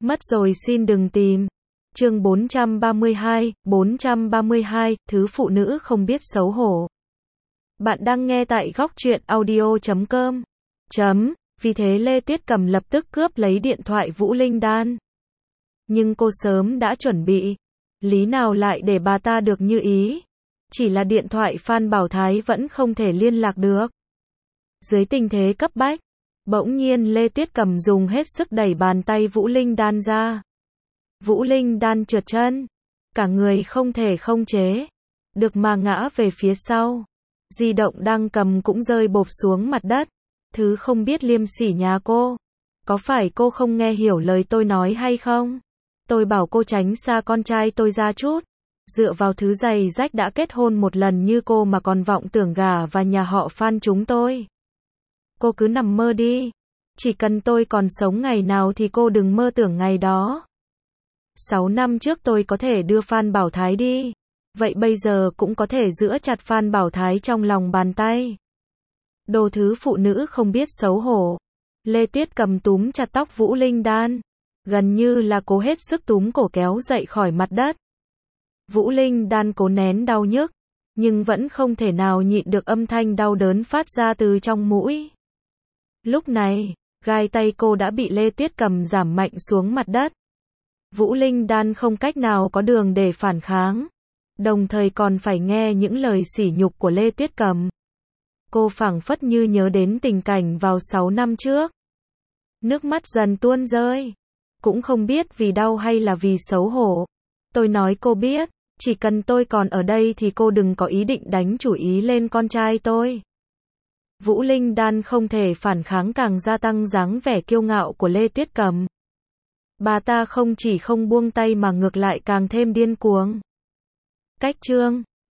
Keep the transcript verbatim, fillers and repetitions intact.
Mất rồi xin đừng tìm. Chương bốn trăm ba mươi hai, bốn trăm ba mươi hai, thứ phụ nữ không biết xấu hổ. Bạn đang nghe tại góc truyện audio chấm com. Chấm, vì thế Lê Tuyết Cầm lập tức cướp lấy điện thoại Vũ Linh Đan. Nhưng cô sớm đã chuẩn bị. Lý nào lại để bà ta được như ý. Chỉ là điện thoại Phan Bảo Thái vẫn không thể liên lạc được. Dưới tình thế cấp bách, bỗng nhiên Lê Tuyết Cầm dùng hết sức đẩy bàn tay Vũ Linh Đan ra. Vũ Linh Đan trượt chân, cả người không thể không chế được mà ngã về phía sau. Di động đang cầm cũng rơi bộp xuống mặt đất. Thứ không biết liêm sỉ nhà cô. Có phải cô không nghe hiểu lời tôi nói hay không? Tôi bảo cô tránh xa con trai tôi ra chút. Dựa vào thứ giày rách đã kết hôn một lần như cô mà còn vọng tưởng gả và nhà họ Phan chúng tôi. Cô cứ nằm mơ đi. Chỉ cần tôi còn sống ngày nào thì cô đừng mơ tưởng ngày đó. Sáu năm trước tôi có thể đưa Phan Bảo Thái đi. Vậy bây giờ cũng có thể giữ chặt Phan Bảo Thái trong lòng bàn tay. Đồ thứ phụ nữ không biết xấu hổ. Lê Tuyết Cầm túm chặt tóc Vũ Linh Đan. Gần như là cố hết sức túm cổ kéo dậy khỏi mặt đất. Vũ Linh Đan cố nén đau nhức. Nhưng vẫn không thể nào nhịn được âm thanh đau đớn phát ra từ trong mũi. Lúc này, gai tay cô đã bị Lê Tuyết Cầm giảm mạnh xuống mặt đất. Vũ Linh Đan không cách nào có đường để phản kháng. Đồng thời còn phải nghe những lời sỉ nhục của Lê Tuyết Cầm. Cô phảng phất như nhớ đến tình cảnh vào sáu năm trước. Nước mắt dần tuôn rơi. Cũng không biết vì đau hay là vì xấu hổ. Tôi nói cô biết, chỉ cần tôi còn ở đây thì cô đừng có ý định đánh chủ ý lên con trai tôi. Vũ Linh Đan không thể phản kháng càng gia tăng dáng vẻ kiêu ngạo của Lê Tuyết Cầm. Bà ta không chỉ không buông tay mà ngược lại càng thêm điên cuồng. Cách chương